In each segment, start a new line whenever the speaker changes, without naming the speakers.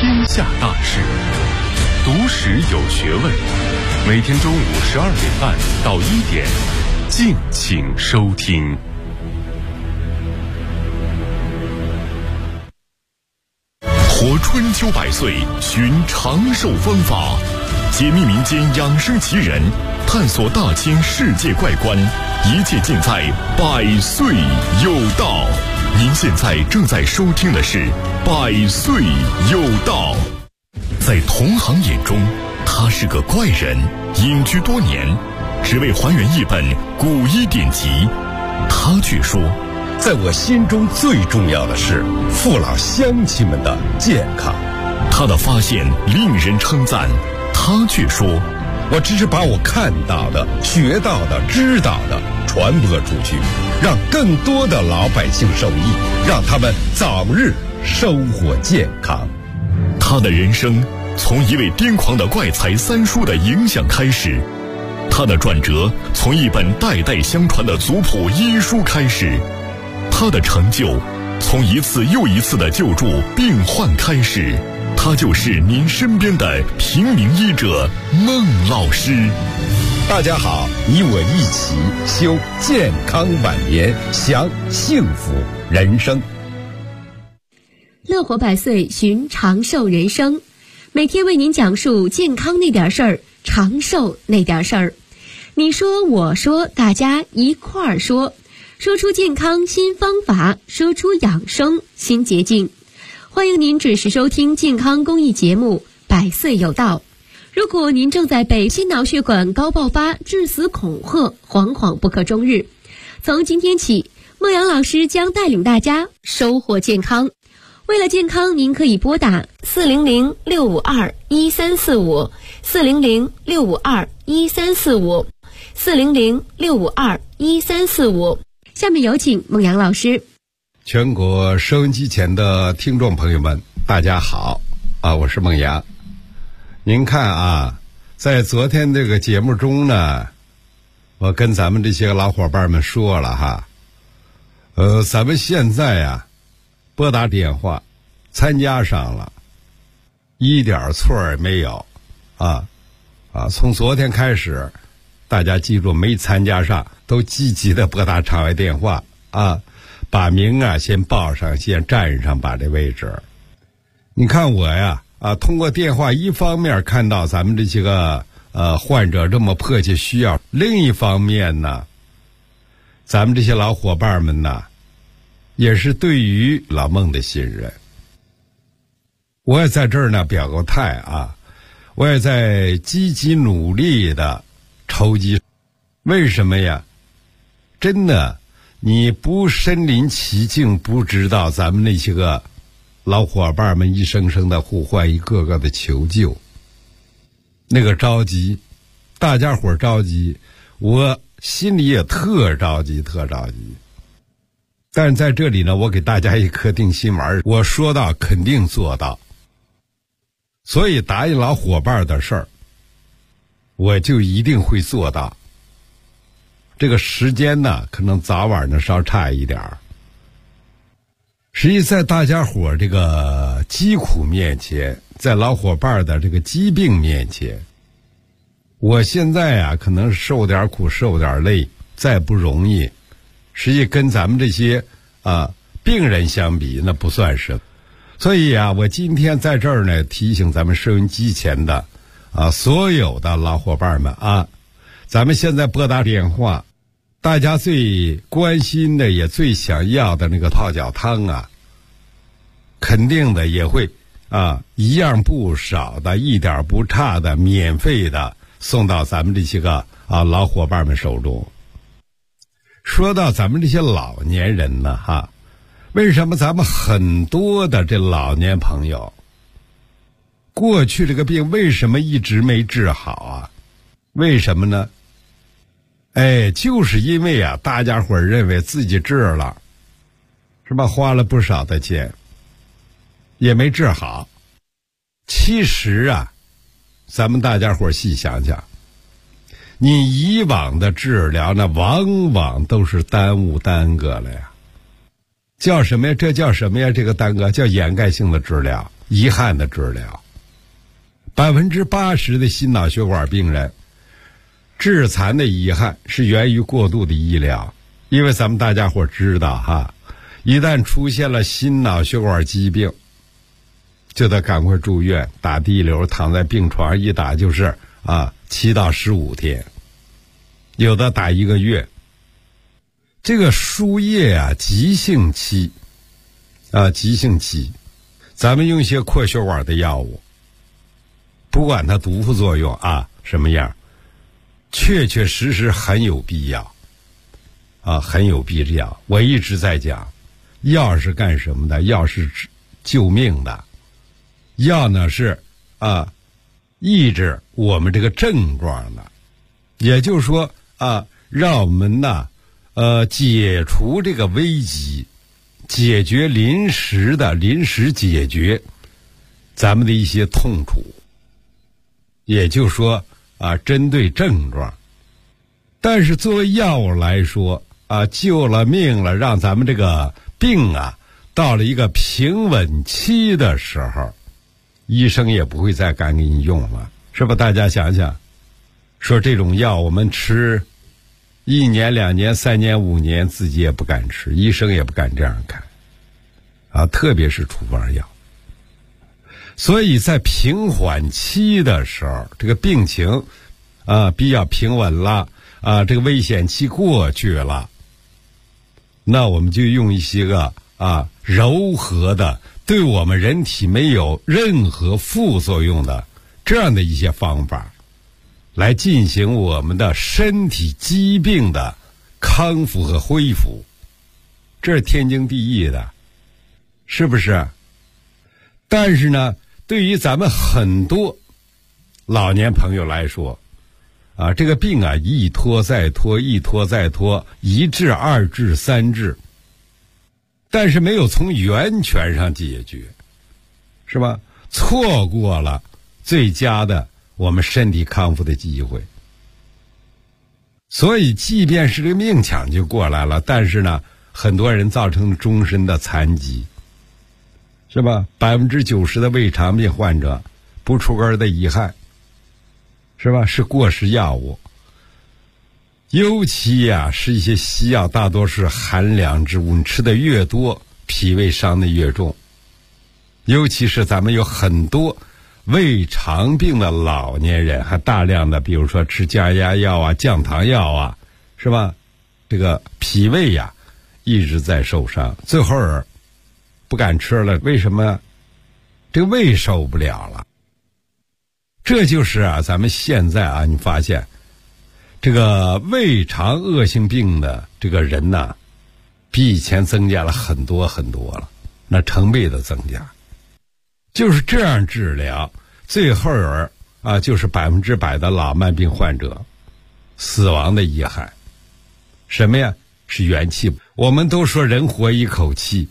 天下大事，读史有学问。每天中午12点半到1点，敬请收听。活春秋百岁，寻长寿方法，解密民间养生奇人，探索大千世界怪观，一切尽在百岁有道。您现在正在收听的是百岁有道。在同行眼中，他是个怪人，隐居多年，只为还原一本古医典籍。他却说，
在我心中最重要的是父老乡亲们的健康。
他的发现令人称赞，他却说，
我只是把我看到的、学到的、知道的传播出去，让更多的老百姓受益，让他们早日生活健康。
他的人生从一位癫狂的怪才三叔的影响开始，他的转折从一本代代相传的族谱医书开始，他的成就从一次又一次的救助病患开始。他就是您身边的平民医者孟老师。
大家好，你我一起修健康晚年，享幸福人生。
乐活百岁，寻长寿人生，每天为您讲述健康那点事儿，长寿那点事儿。你说我说，大家一块儿说，说出健康新方法，说出养生新捷径。欢迎您准时收听健康公益节目《百岁有道》。如果您正在被心脑血管高爆发致死恐吓，惶惶不可终日，从今天起，孟阳老师将带领大家收获健康。为了健康，您可以拨打400-652-1345 400-652-1345 400-652-1345。下面有请孟阳老师。
全国收音机前的听众朋友们，大家好啊，我是孟阳。您看啊，在昨天这个节目中呢，我跟咱们这些老伙伴们说了哈，咱们现在啊拨打电话参加上了，一点错也没有啊。从昨天开始，大家记住，没参加上都积极的拨打场外电话啊，把名啊先报上，先占上，把这位置。你看我呀通过电话，一方面看到咱们这些个患者这么迫切需要，另一方面呢，咱们这些老伙伴们呢，也是对于老孟的信任。我也在这儿呢表个态啊，我也在积极努力的筹集。为什么呀？真的，你不身临其境，不知道咱们那些个老伙伴们一声声的呼唤，一个个的求救，那个着急，大家伙着急，我心里也特着急。但是在这里呢，我给大家一颗定心丸，我说到肯定做到。所以答应老伙伴的事儿，我就一定会做到。这个时间呢，可能早晚呢稍差一点儿。实际在大家伙这个疾苦面前，在老伙伴的这个疾病面前，我现在啊可能受点苦受点累，再不容易，实际跟咱们这些病人相比，那不算什么。所以啊，我今天在这儿呢提醒咱们收音机前的所有的老伙伴们啊，咱们现在拨打电话，大家最关心的也最想要的那个泡脚汤啊，肯定的也会一样不少的，一点不差的，免费的送到咱们这些个老伙伴们手中。说到咱们这些老年人呢为什么咱们很多的这老年朋友过去这个病为什么一直没治好啊？为什么呢？就是因为大家伙认为自己治了，是吧？花了不少的钱，也没治好。其实咱们大家伙细想想，你以往的治疗呢，往往都是耽搁了呀。叫什么呀？这叫什么呀？这个耽搁叫掩盖性的治疗。 遗憾的治疗。80%的心脑血管病人致残的遗憾是源于过度的医疗。因为咱们大家伙知道哈，一旦出现了心脑血管疾病，就得赶快住院，打滴流，躺在病床一打就是7到15天，有的打1个月。这个输液急性期咱们用一些扩血管的药物，不管它毒副作用什么样，确确实实很有必要很有必要。我一直在讲，药是干什么的？药是救命的，药呢是抑制我们这个症状的，也就是说让我们解除这个危机，解决临时解决咱们的一些痛楚，也就是说针对症状。但是作为药物来说救了命了，让咱们这个病到了一个平稳期的时候，医生也不会再敢给你用了，是吧？大家想想，说这种药我们吃1年、2年、3年、5年，自己也不敢吃，医生也不敢这样看特别是处方药。所以在平缓期的时候，这个病情比较平稳了这个危险期过去了，那我们就用一些个柔和的，对我们人体没有任何副作用的这样的一些方法，来进行我们的身体疾病的康复和恢复，这是天经地义的，是不是？但是呢，对于咱们很多老年朋友来说这个病一拖再拖，一拖再拖，1治、2治、3治，但是没有从源泉上解决，是吧？错过了最佳的我们身体康复的机会。所以即便是这个命抢就过来了，但是呢，很多人造成终身的残疾，是吧？90%的胃肠病患者不出根的遗憾，是吧？是过时药物，尤其是一些西药，大多是寒凉之物，你吃的越多，脾胃伤的越重。尤其是咱们有很多胃肠病的老年人，还大量的比如说吃降压药降糖药是吧？这个脾胃一直在受伤，最后不敢吃了，为什么？这个胃受不了了。这就是咱们现在你发现这个胃肠恶性病的这个人比以前增加了很多很多了，那成倍的增加。就是这样治疗，最后就是100%的老慢病患者死亡的遗憾。什么呀？是元气。我们都说人活一口气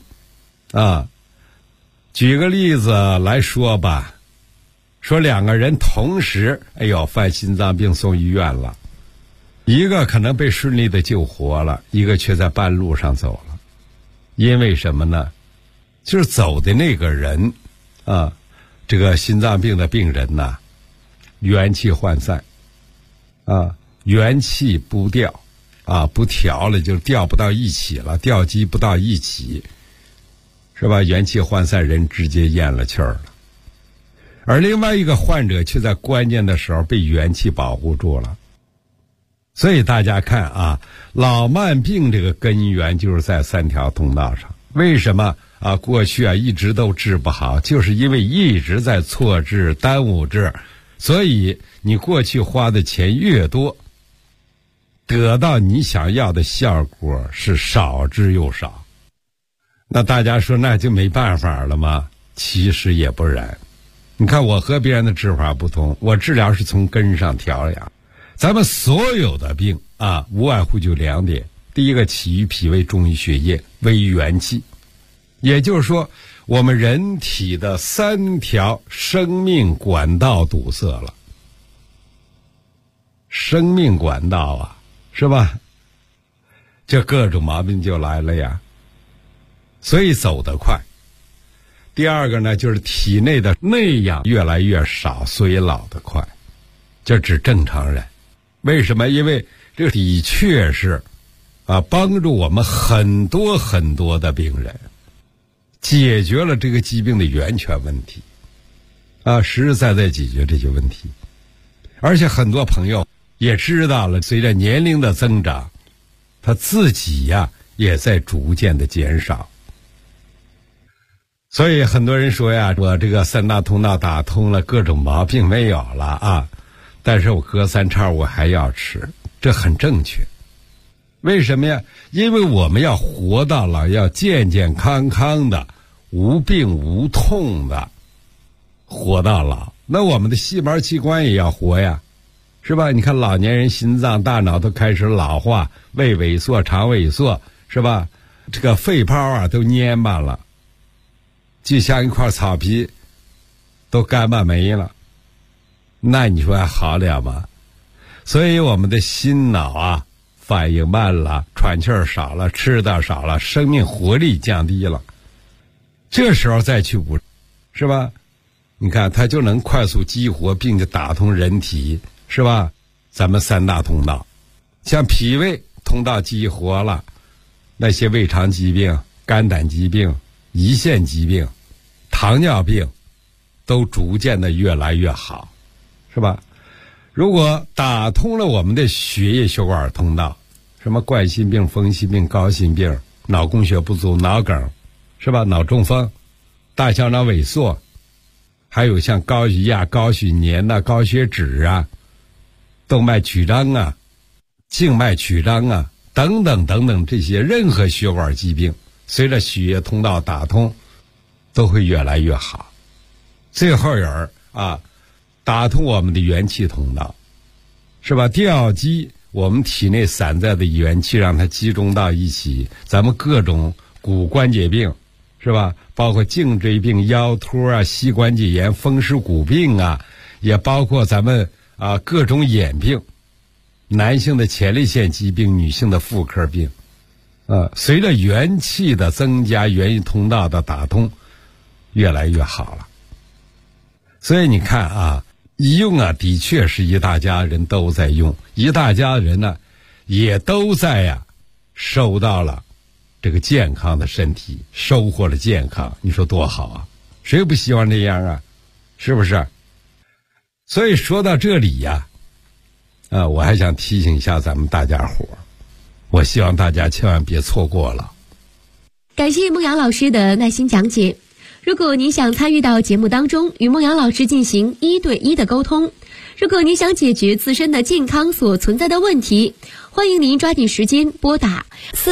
举个例子来说吧，说2个人同时犯心脏病送医院了，一个可能被顺利的救活了，一个却在半路上走了。因为什么呢？就是走的那个人这个心脏病的病人元气涣散元气不调不调了，就调不到一起了，调机不到一起，是吧？元气涣散，人直接咽了气儿了。而另外一个患者却在关键的时候被元气保护住了。所以大家看老慢病这个根源就是在3条通道上。为什么过去一直都治不好？就是因为一直在错治、耽误治，所以你过去花的钱越多，得到你想要的效果是少之又少。那大家说那就没办法了吗？其实也不然。你看我和别人的治法不同，我治疗是从根上调养。咱们所有的病无外乎就2点。第一个，起于脾胃，重于血液，危于元气。也就是说，我们人体的3条生命管道堵塞了。生命管道是吧？这各种毛病就来了呀。所以走得快， 第二个呢，就是体内的内氧越来越少，所以老得快。这指正常人。为什么？因为这的确是帮助我们很多很多的病人解决了这个疾病的源泉问题实实在在解决这些问题。而且很多朋友也知道了，随着年龄的增长，他自己也在逐渐的减少。所以很多人说我这个三大通道打通了，各种毛病没有了但是我隔三差五还要吃，这很正确。为什么呀？因为我们要活到老，要健健康康的，无病无痛的活到老。那我们的细胞器官也要活呀，是吧？你看老年人心脏大脑都开始老化，胃萎缩肠萎缩，是吧？这个肺泡都蔫巴了，就像一块草皮都干巴没了，那你说还好了吗？所以我们的心脑反应慢了，喘气儿少了，吃的少了，生命活力降低了，这时候再去补，是吧？你看它就能快速激活并且打通人体，是吧？咱们三大通道，像脾胃通道激活了，那些胃肠疾病、肝胆疾病、胰腺疾病、糖尿病都逐渐的越来越好，是吧？如果打通了我们的血液血管通道，什么冠心病、风湿病、高心病、脑供血不足、脑梗，是吧？脑中风、大小脑萎缩，还有像高血压、高血粘高血脂动脉曲张静脉曲张等等等等，这些任何血管疾病，随着血液通道打通，都会越来越好。最后人打通我们的元气通道，是吧？调集我们体内散在的元气，让它集中到一起。咱们各种骨关节病，是吧？包括颈椎病、腰托膝关节炎、风湿骨病也包括咱们各种眼病，男性的前列腺疾病，女性的妇科病随着元气的增加，元气通道的打通，越来越好了。所以你看医用的确是一大家人都在用，一大家人呢也都在收到了这个健康的身体，收获了健康，你说多好谁不希望这样是不是？所以说到这里我还想提醒一下咱们大家伙，我希望大家千万别错过了。
感谢孟阳老师的耐心讲解。如果您想参与到节目当中，与孟阳老师进行1对1的沟通，如果您想解决自身的健康所存在的问题，欢迎您抓紧时间拨打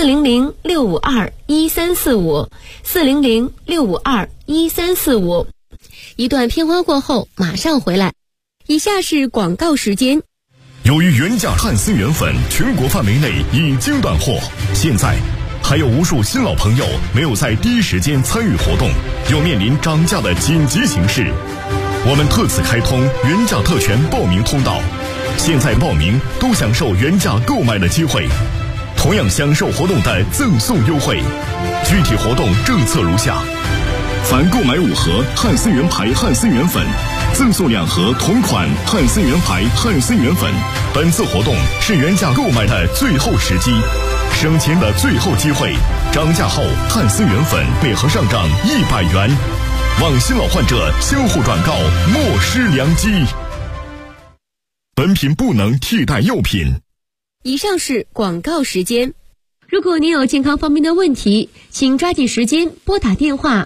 400-652-1345，400-652-1345。一段片花过后马上回来。以下是广告时间。
由于原价汉森原粉全国范围内已经断货，现在还有无数新老朋友没有在第一时间参与活动，又面临涨价的紧急形势。我们特此开通原价特权报名通道，现在报名都享受原价购买的机会，同样享受活动的赠送优惠。具体活动政策如下：凡购买5盒汉森原牌汉森原粉，赠送2盒同款汉森原牌汉森原粉。本次活动是原价购买的最后时机，省钱的最后机会。涨价后汉森原粉每盒上涨100元，望新老患者相互转告，莫失良机。本品不能替代药品。
以上是广告时间。如果您有健康方面的问题，请抓紧时间拨打电话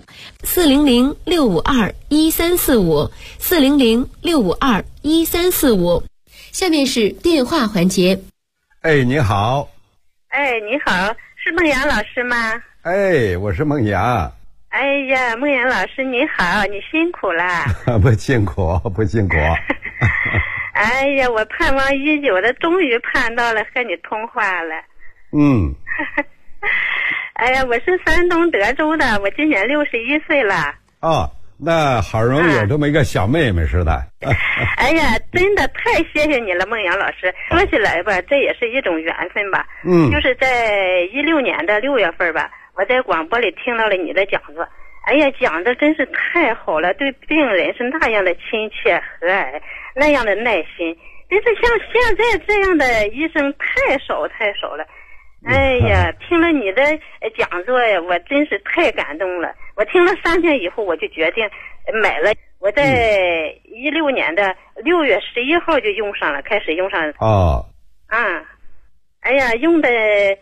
400-652-1345，400-652-1345。下面是电话环节。
你好。
你好，是孟阳老师吗？
我是孟阳。
哎呀，孟阳老师你好，你辛苦了。
不辛苦。
哎呀，我盼望已久的，终于盼到了和你通话了。哎呀，我是山东德州的，我今年61岁了。
那好容易有这么一个小妹妹似的。
哎呀，真的太谢谢你了，孟阳老师。说起来吧，这也是一种缘分吧。就是在16年的6月份吧，我在广播里听到了你的讲座。 哎呀，讲的真是太好了，对病人是那样的亲切和蔼，那样的耐心，真是像现在这样的医生太少了。哎呀，听了你的讲座呀，我真是太感动了。我听了3天以后，我就决定买了。我在16年的6月11号就用上了，开始用上。
哦。
哎呀，用到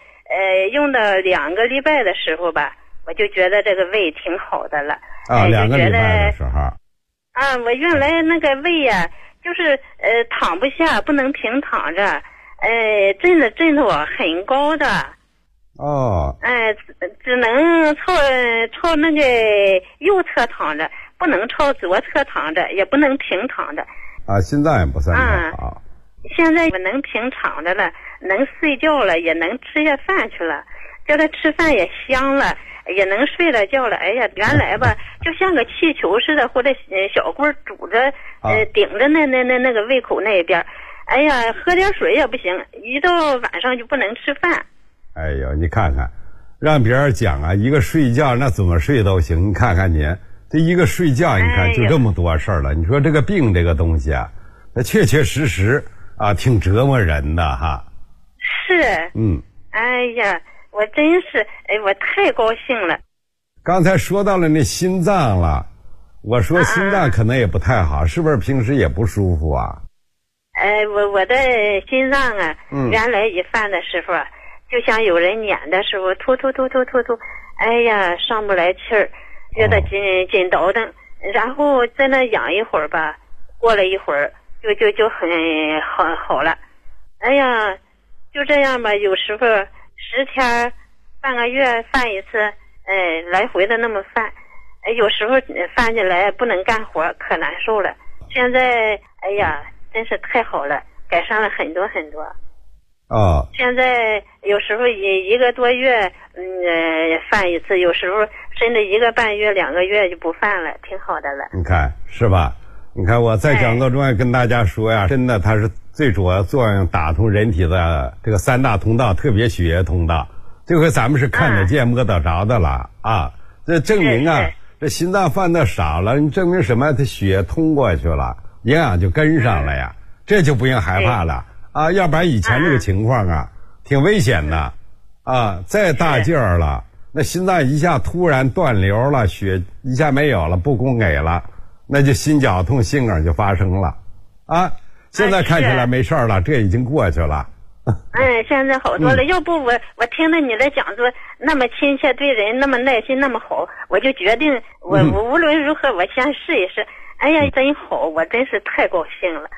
2个礼拜的时候吧，我就觉得这个胃挺好的了。
2个礼拜的时候。
我原来那个胃呀，就是躺不下，不能平躺着。震度很高的。
哦。
只能朝那个右侧躺着，不能朝左侧躺着，也不能平躺着。
心脏也不算太好。
现在我能平躺着了，能睡觉了，也能吃下饭去了，叫他吃饭也香了，也能睡了觉了。哎呀，原来吧，就像个气球似的，或者小棍拄着，顶着那个胃口那一边。哎呀，喝点水也不行，一到晚上就不能吃饭。
哎呦，你看看，让别人讲啊，一个睡觉那怎么睡都行。你看看你这一个睡觉，你看就这么多事儿了。你说这个病这个东西啊，那确确实实啊，挺折磨人的哈。
是。哎呀，我真是，我太高兴了。
刚才说到了那心脏了，我说心脏可能也不太好，是不是平时也不舒服啊？
我的心脏啊，原来一犯的时候啊，就像有人撵的时候，突，哎呀，上不来气儿，觉得紧倒腾，然后在那养一会儿吧，过了一会儿就很好了。哎呀，就这样吧，有时候10天、半个月犯一次，来回的那么犯，有时候犯起来不能干活，可难受了。现在，哎呀，真是太好了，改善了很多。现在有时候一个多月犯一次，有时候甚至1个半月、2个月就不犯了，挺好的了。
你看是吧？你看我在讲座中也跟大家说呀，真的它是最主要作用打通人体的这个3大通道，特别血液通道。这回咱们是看得见摸得着的了啊！这证明啊，这心脏犯的少了，你证明什么？它血通过去了，营养就跟上了呀，这就不用害怕了啊！要不然以前这个情况啊，挺危险的啊！再大劲儿了，那心脏一下突然断流了，血一下没有了，不供给了，那就心绞痛、心梗就发生了啊！现在看起来没事了，这已经过去了。
现在好多了。要不我听了你的讲座那么亲切，对人那么耐心，那么好，我就决定我无论如何我先试一试。哎呀，真好，我真是太高兴了。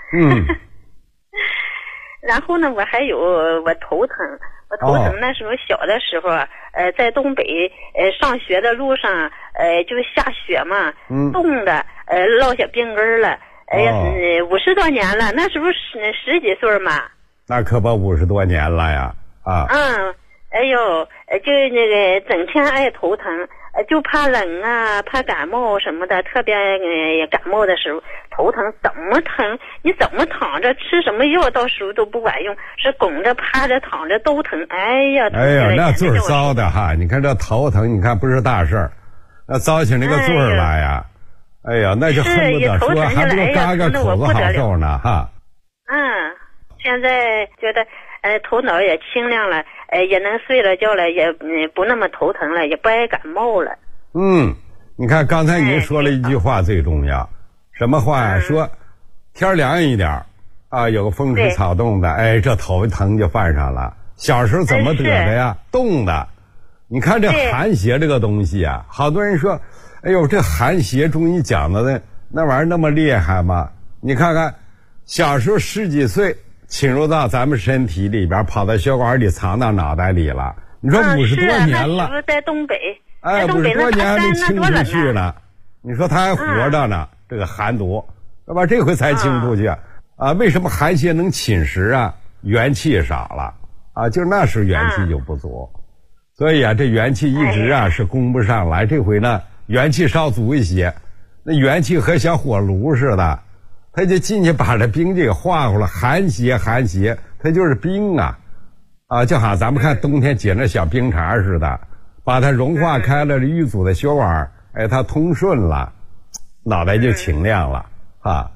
然后呢，我还有我头疼，那时候小的时候在东北上学的路上就下雪嘛，冻的落下冰根了。哎呀，50多年了，那时候十几岁嘛。
那可把50多年了呀啊！
哎呦，就那个整天爱头疼，就怕冷啊，怕感冒什么的，特别感冒的时候头疼，怎么疼？你怎么躺着吃什么药，到时候都不管用，是拱着、趴着、躺着都疼。哎呀，
那罪儿糟的哈！你看这头疼，你看不是大事儿，那糟起那个罪儿来呀！哎呀，那就恨不得说还不如嘎个口子好受呢哈！
现在觉得头脑也清亮了，也能睡了觉了，也不那么头疼了，也不爱感冒了。
你看刚才您说了一句话最重要，什么话呀？说天凉一点啊，有个风吹草动的，这头疼就犯上了。小时候怎么得的呀？冻的。你看这寒邪这个东西啊，好多人说，哎呦，这寒邪中医讲的那玩意儿那么厉害吗？你看看，小时候10几岁。侵入到咱们身体里边，跑到血管里，藏到脑袋里了。你说50多年了，
那在东北
，50多年还没清出去呢。你说他还活着呢，这个寒毒，是吧？这回才清出去啊？为什么寒邪能侵蚀啊？元气少了啊，就那时元气就不足，所以啊，这元气一直是供不上来。这回呢，元气稍足一些，那元气和小火炉似的。他就进去把这冰给化乎了，寒邪，它就是冰啊，就好像咱们看冬天解那小冰碴似的，把它融化开了，淤阻的血管哎，它通顺了，脑袋就清亮了啊。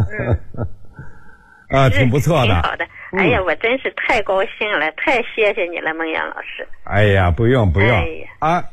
啊，挺不错的，
挺好的。哎呀，我真是太高兴了，太谢谢你了，孟阳老师。
哎呀，不用哎呀啊，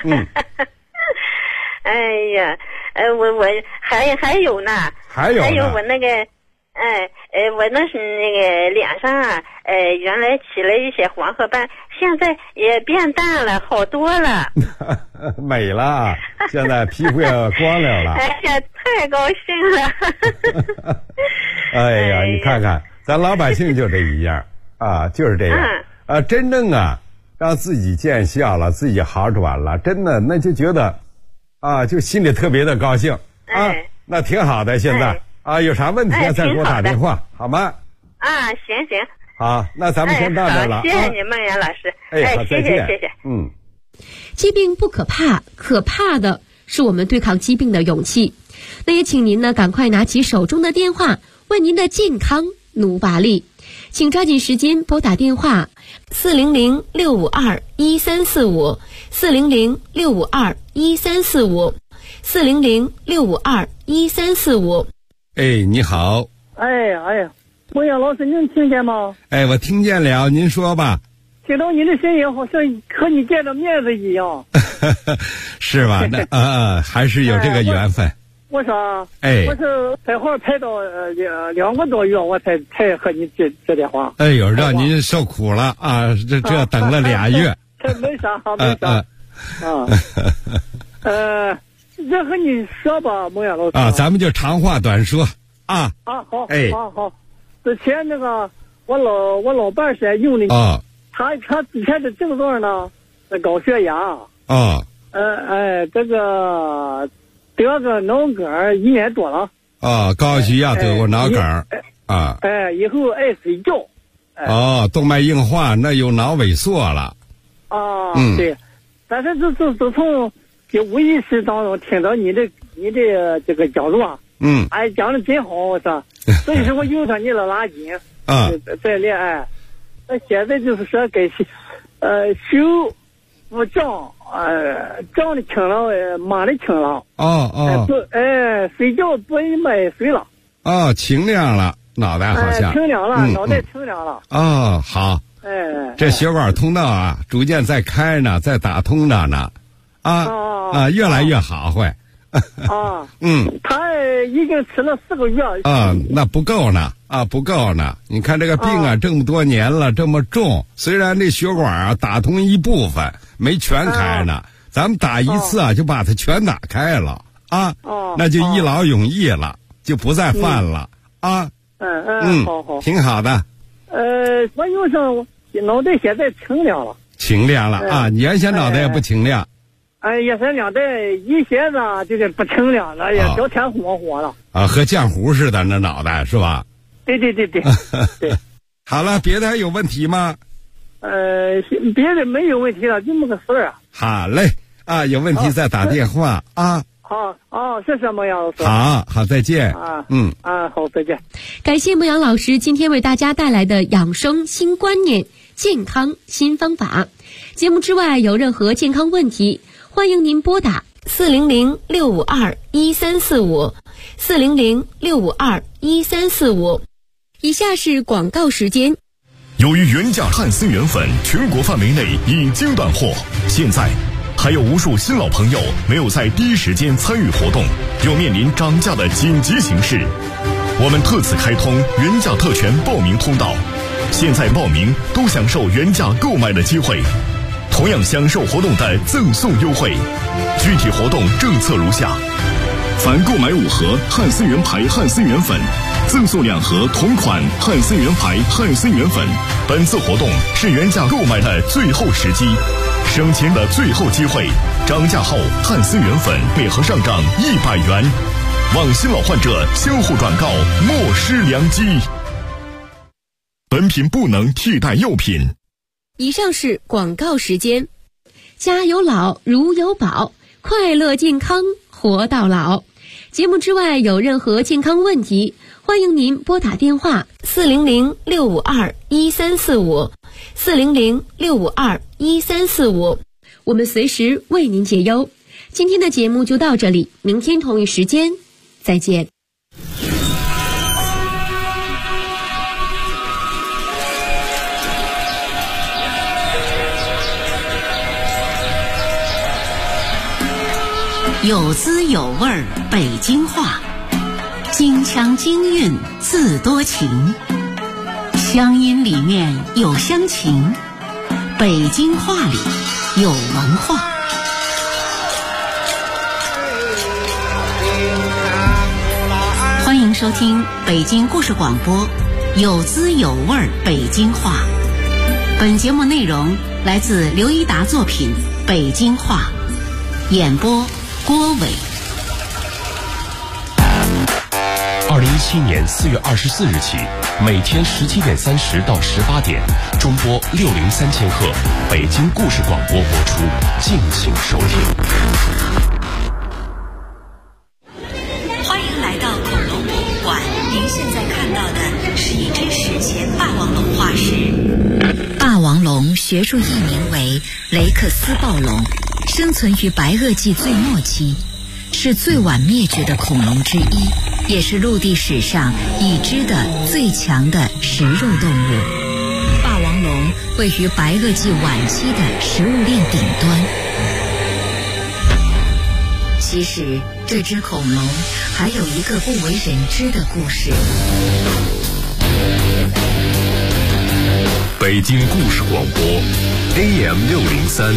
哎呀，我还有呢，还有我那个，我那是那个脸上啊，原来起了一些黄褐斑，现在也变淡了，好多了，
美了，现在皮肤也光亮了。
哎呀，太高兴了。
哎呀，你看看，咱老百姓就这一样啊，就是这样啊，真正啊，让自己见效了，自己好转了，真的那就觉得啊，就心里特别的高兴啊，那挺好的。现在啊，有啥问题再给我打电话，好吗？
啊，行。
好，那咱们先到这了。
谢谢你，孟阳老师。
好，再见。
谢谢。
疾病不可怕，可怕的是我们对抗疾病的勇气。那也请您呢赶快拿起手中的电话，为您的健康努把力。请抓紧时间拨打电话400-652-1345 400-652-1345 400-652-1345。
哎，你好。
哎呀，孟阳老师，您听见吗？
哎，我听见了，您说吧。
听到你的声音，好像和你见着面子一样。
是吧？那还是有这个缘分。
我说，我是排号排到2个多月，我才和你接电话。
哎呦，让您受苦了啊！这等了2月。
没啥。这和你说吧，孟阳老师
啊，咱们就长话短说啊。
好。之前那个我老伴是用的
啊，
他之前的症状呢，高血压
啊。
这个。得个脑梗1年多了
啊，高血压得过脑梗啊，
以后爱睡觉，
动脉硬化，那有脑萎缩了
啊，对，但是自从无意识当中听到你的这个讲座，讲的真好，我说，所以说我用上你了拉筋在恋爱，那现在就是说该手不胀。胀的轻了，麻的轻了。睡觉不爱睡了。
清亮了，脑袋好像。
清亮了，脑袋清亮了。
好。这血管通道啊，逐渐在开呢，在打通着呢。越来越好，会。
他已经吃了4个月。
那不够呢。不够呢。你看这个病啊，这么多年了，这么重，虽然这血管啊打通一部分。没全开呢，咱们打一次啊，就把它全打开了那就一劳永逸了，就不再犯了好，挺好的。
我用上脑袋现在清亮了，
你原先脑袋也不清亮。
原先脑袋以前呢就是不清亮了，也小天火火了
和浆糊似的，那脑袋是吧？
对。
好了，别的还有问题吗？
别的没有问题了，就这么个事儿啊。
好嘞，有问题再打电话
好，谢谢孟阳老师。
好，再见。
好，再见。
感谢孟阳老师今天为大家带来的养生新观念、健康新方法。节目之外有任何健康问题，欢迎您拨打400-652-1345 400-652-1345。以下是广告时间。
由于原价汉森原粉全国范围内已经断货，现在还有无数新老朋友没有在第一时间参与活动，又面临涨价的紧急形势。我们特此开通原价特权报名通道，现在报名都享受原价购买的机会，同样享受活动的赠送优惠。具体活动政策如下：凡购买5盒汉森原牌汉森原粉，赠送2盒同款汉森原牌汉森原粉。本次活动是原价购买的最后时机，省钱的最后机会。涨价后汉森原粉每盒上涨100元，望新老患者相互转告，莫失良机。本品不能替代药品。
以上是广告时间。家有老，如有宝，快乐健康活到老。节目之外有任何健康问题，欢迎您拨打电话400-652-1345 400-652-1345，我们随时为您解忧。 今天的节目就到这里，明天同一时间再见。
有滋有味儿北京话，京腔京韵字多情，乡音里面有乡情，北京话里有文化。欢迎收听北京故事广播，有滋有味儿北京话。本节目内容来自刘一达作品《北京话》，演播郭伟。
2017年4月24日起，每天17点30到18点，中波603000赫，北京故事广播播出，敬请收听。
欢迎来到恐龙博物馆，您现在看到的是一只史前霸王龙化石。霸王龙学术译名为雷克斯暴龙，生存于白垩纪最末期，是最晚灭绝的恐龙之一，也是陆地史上已知的最强的食肉动物。霸王龙位于白垩纪晚期的食物链顶端。其实这只恐龙还有一个不为人知的故事。
北京故事广播 AM603，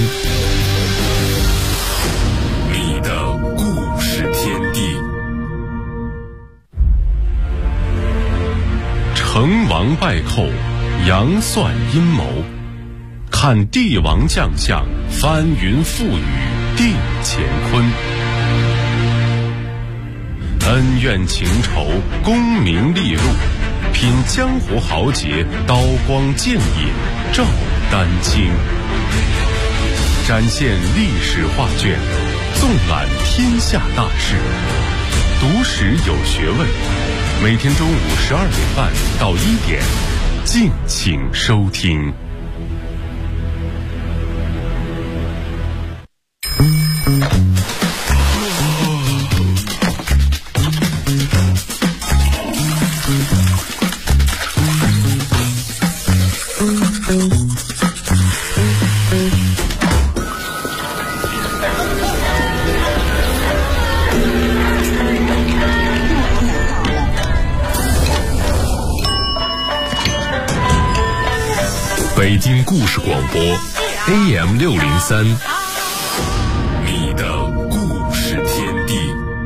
你的故事天地。成王败寇，杨算阴谋，看帝王将相，翻云覆雨定乾坤。恩怨情仇，功名利禄，品江湖豪杰，刀光剑影照丹青。展现历史画卷，纵览天下大事，读史有学问。每天中午12点半到1点，敬请收听。北京故事广播 AM603，你的故事天地。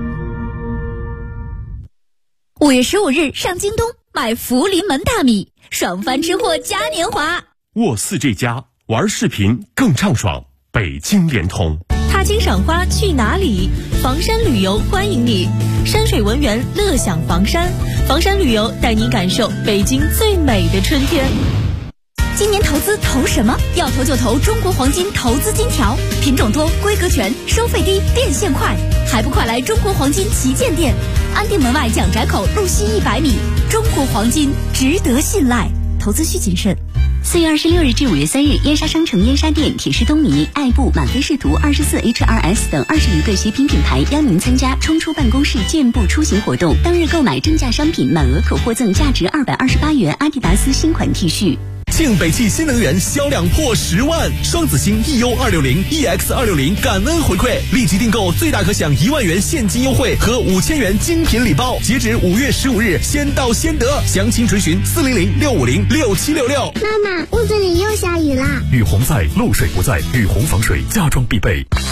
5月15日上京东买福临门大米，爽翻吃货嘉年华。
沃4这家玩视频更畅爽，北京联通。
踏青赏花去哪里？房山旅游欢迎你，山水文园乐享房山，房山旅游带你感受北京最美的春天。今年投资投什么？要投就投中国黄金投资金条，品种多，规格全，收费低，变现快，还不快来中国黄金旗舰店，安定门外蒋宅口路西100米，中国黄金值得信赖，投资需谨慎。
4月26日至5月3日，燕莎商城燕莎店、铁狮东尼、爱布、满飞仕途、24HRS 等20余个协品品牌邀您参加冲出办公室健步出行活动。当日购买真价商品，满额可获赠价值228元阿迪达斯新款 T 恤。
庆北汽新能源销量破10万，双子星 EU260、EX260 感恩回馈，立即订购最大可享1万元现金优惠和5000元精品礼包，截止5月15日，先到先得。详情垂询400-650-6766。
妈妈，屋子里又下雨啦！
雨洪在，漏水不在，雨洪防水家装必备。